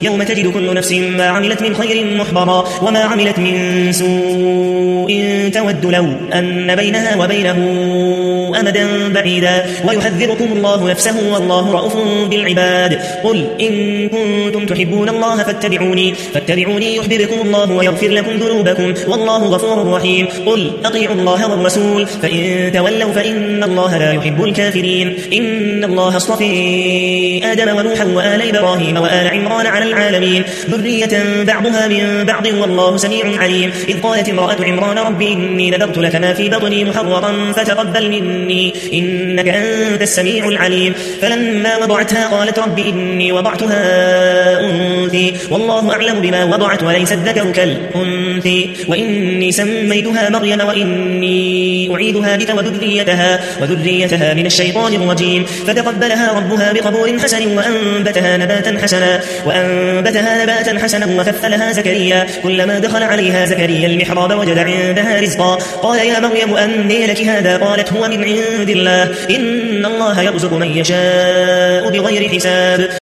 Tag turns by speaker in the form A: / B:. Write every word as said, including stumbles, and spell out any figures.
A: يوم تجد كل نفس ما عملت من خير محضرا وما عملت من سوء تود لو أن بينها وبينه أمدا بعيدا ويحذركم الله نفسه والله رؤوف بالعباد. قل إن كنتم تحبون الله فاتبعوني فاتبعوني يحببكم الله ويغفر لكم ذنوبكم والله غفور رحيم. قل أطيعوا الله والرسول فإن تولوا فإن الله لا يحب الكافرين. إن الله اصطفى آدم ونوحا وآل إبراهيم وآل عمران على العالمين ذرية بعضها من بعض والله سميع عليم. إذ قالت امرأة عمران رب إني نذرت لك ما في بطني محررا فتقبل مني إنك أنت السميع العليم. فلما وضعتها قالت رب إني وضعتها أنثى والله أعلم بما وضعت وليس الذكر كالأنثى وإني سميتها مريم وإني أعيذها بك وذريتها وذريتها من الشيطان الرجيم. فتقبلها ربها بقبول حسن وأنبتها نباتا حسنا وأنبتها نباتا حسنا وكفلها زكريا كلما دخل عليها زكريا المحراب وجد عندها رزقا قال يا مريم أنى لك هذا قالت هو من عند الله إن الله يرزق من يشاء بغير حساب.